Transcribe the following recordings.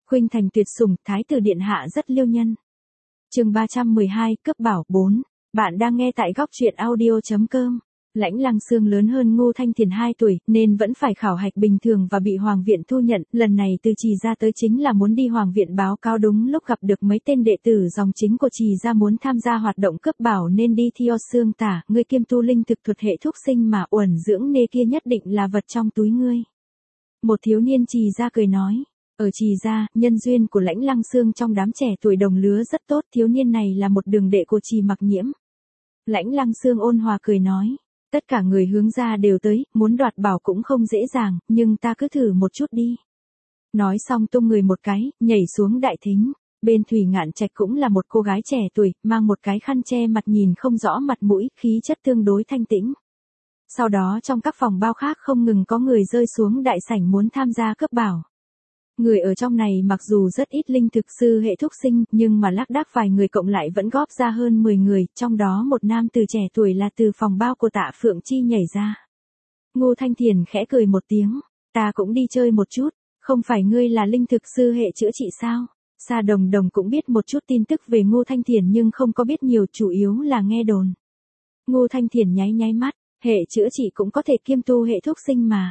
Khuynh thành tuyệt sủng, thái tử điện hạ rất liêu nhân. Chương 312, cướp bảo 4. Bạn đang nghe tại góc truyện audio.com. Lãnh Lăng Xương lớn hơn Ngô Thanh Thiền 2 tuổi, nên vẫn phải khảo hạch bình thường và bị Hoàng viện thu nhận. Lần này từ Trì gia tới chính là muốn đi Hoàng viện báo cáo, đúng lúc gặp được mấy tên đệ tử dòng chính của Trì gia muốn tham gia hoạt động cướp bảo nên đi theo Xương tả, ngươi kiêm tu linh thực thuật hệ thuốc sinh mà uẩn dưỡng nê kia nhất định là vật trong túi ngươi. Một thiếu niên Trì gia cười nói. Ở Trì gia, nhân duyên của Lãnh Lăng Xương trong đám trẻ tuổi đồng lứa rất tốt, thiếu niên này là một đường đệ của Trì Mặc Nhiễm. Lãnh Lăng Xương ôn hòa cười nói. Tất cả người hướng gia đều tới, muốn đoạt bảo cũng không dễ dàng, nhưng ta cứ thử một chút đi. Nói xong tung người một cái, nhảy xuống đại thính. Bên Thủy Ngạn Trạch cũng là một cô gái trẻ tuổi, mang một cái khăn che mặt nhìn không rõ mặt mũi, khí chất tương đối thanh tĩnh. Sau đó trong các phòng bao khác không ngừng có người rơi xuống đại sảnh muốn tham gia cướp bảo. Người ở trong này mặc dù rất ít linh thực sư hệ thuốc sinh, nhưng mà lác đác vài người cộng lại vẫn góp ra hơn 10 người, trong đó một nam từ trẻ tuổi là từ phòng bao của Tạ Phượng Chi nhảy ra. Ngô Thanh Thiền khẽ cười một tiếng, ta cũng đi chơi một chút, không phải ngươi là linh thực sư hệ chữa trị sao? Sa Đồng Đồng cũng biết một chút tin tức về Ngô Thanh Thiền nhưng không có biết nhiều, chủ yếu là nghe đồn. Ngô Thanh Thiền nháy nháy mắt, hệ chữa trị cũng có thể kiêm tu hệ thuốc sinh mà.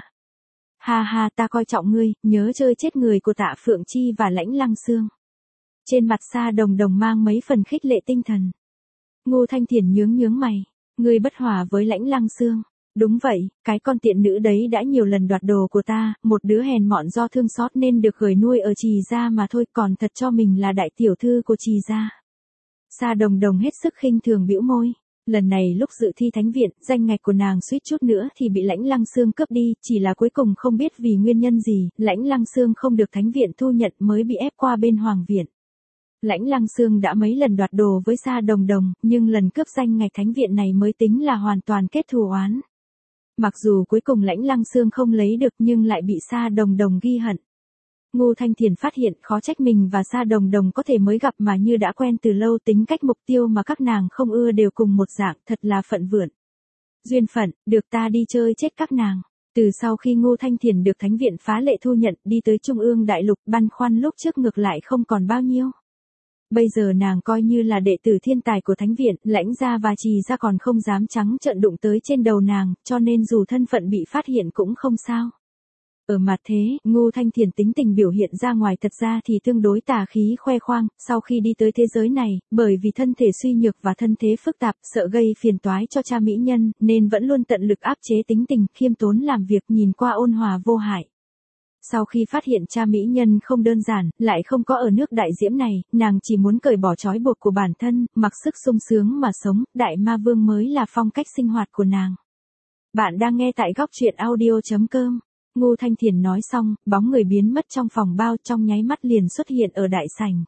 Ha ha, ta coi trọng ngươi, nhớ chơi chết người của Tạ Phượng Chi và Lãnh Lăng Xương. Trên mặt Sa Đồng Đồng mang mấy phần khích lệ tinh thần. Ngô Thanh Thiền nhướng mày, ngươi bất hòa với Lãnh Lăng Xương. Đúng vậy, cái con tiện nữ đấy đã nhiều lần đoạt đồ của ta, một đứa hèn mọn do thương xót nên được gửi nuôi ở Trì gia mà thôi, còn thật cho mình là đại tiểu thư của Trì gia. Sa Đồng Đồng hết sức khinh thường bĩu môi. Lần này lúc dự thi thánh viện, danh ngạch của nàng suýt chút nữa thì bị Lãnh Lăng Xương cướp đi, chỉ là cuối cùng không biết vì nguyên nhân gì, Lãnh Lăng Xương không được thánh viện thu nhận mới bị ép qua bên Hoàng viện. Lãnh Lăng Xương đã mấy lần đoạt đồ với Sa Đồng Đồng, nhưng lần cướp danh ngạch thánh viện này mới tính là hoàn toàn kết thù oán. Mặc dù cuối cùng Lãnh Lăng Xương không lấy được nhưng lại bị Sa Đồng Đồng ghi hận. Ngô Thanh Thiền phát hiện khó trách mình và Sa Đồng Đồng có thể mới gặp mà như đã quen từ lâu, tính cách mục tiêu mà các nàng không ưa đều cùng một dạng, thật là phận vượn. Duyên phận, được ta đi chơi chết các nàng. Từ sau khi Ngô Thanh Thiền được thánh viện phá lệ thu nhận đi tới Trung ương Đại Lục, băn khoăn lúc trước ngược lại không còn bao nhiêu. Bây giờ nàng coi như là đệ tử thiên tài của thánh viện, Lãnh gia và Trì gia còn không dám trắng trợn đụng tới trên đầu nàng, cho nên dù thân phận bị phát hiện cũng không sao. Ở mặt thế, Ngô Thanh Thiền tính tình biểu hiện ra ngoài thật ra thì tương đối tà khí khoe khoang, sau khi đi tới thế giới này, bởi vì thân thể suy nhược và thân thế phức tạp, sợ gây phiền toái cho cha mỹ nhân, nên vẫn luôn tận lực áp chế tính tình, khiêm tốn làm việc, nhìn qua ôn hòa vô hại. Sau khi phát hiện cha mỹ nhân không đơn giản, lại không có ở nước đại diễm này, nàng chỉ muốn cởi bỏ trói buộc của bản thân, mặc sức sung sướng mà sống, đại ma vương mới là phong cách sinh hoạt của nàng. Bạn đang nghe tại góc truyện audio.com. Ngô Thanh Thiền nói xong, bóng người biến mất trong phòng bao, trong nháy mắt liền xuất hiện ở đại sảnh.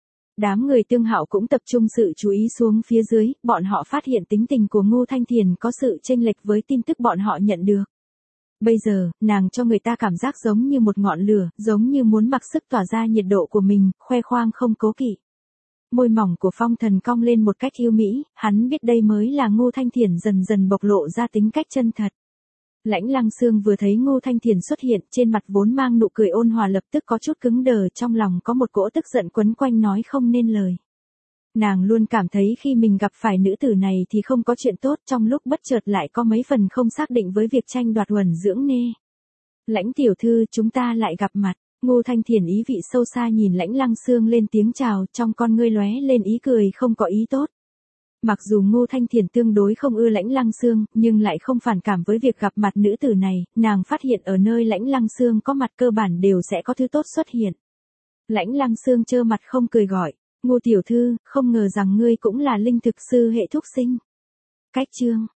Đám người Tương Hạo cũng tập trung sự chú ý xuống phía dưới, bọn họ phát hiện tính tình của Ngô Thanh Thiền có sự chênh lệch với tin tức bọn họ nhận được. Bây giờ, nàng cho người ta cảm giác giống như một ngọn lửa, giống như muốn mặc sức tỏa ra nhiệt độ của mình, khoe khoang không cố kỵ. Môi mỏng của Phong Thần cong lên một cách yêu mỹ, hắn biết đây mới là Ngô Thanh Thiền dần dần bộc lộ ra tính cách chân thật. Lãnh Lăng Xương vừa thấy Ngô Thanh Thiền xuất hiện, trên mặt vốn mang nụ cười ôn hòa lập tức có chút cứng đờ, trong lòng có một cỗ tức giận quấn quanh nói không nên lời. Nàng luôn cảm thấy khi mình gặp phải nữ tử này thì không có chuyện tốt, trong lúc bất chợt lại có mấy phần không xác định với việc tranh đoạt uẩn dưỡng nê. Lãnh tiểu thư, chúng ta lại gặp mặt. Ngô Thanh Thiền ý vị sâu xa nhìn Lãnh Lăng Xương lên tiếng chào, trong con ngươi lóe lên ý cười không có ý tốt. Mặc dù Ngô Thanh Thiền tương đối không ưa Lãnh Lăng Xương, nhưng lại không phản cảm với việc gặp mặt nữ tử này, nàng phát hiện ở nơi Lãnh Lăng Xương có mặt cơ bản đều sẽ có thứ tốt xuất hiện. Lãnh Lăng Xương trơ mặt không cười gọi, Ngô tiểu thư, không ngờ rằng ngươi cũng là linh thực sư hệ thuốc sinh. Cách chương.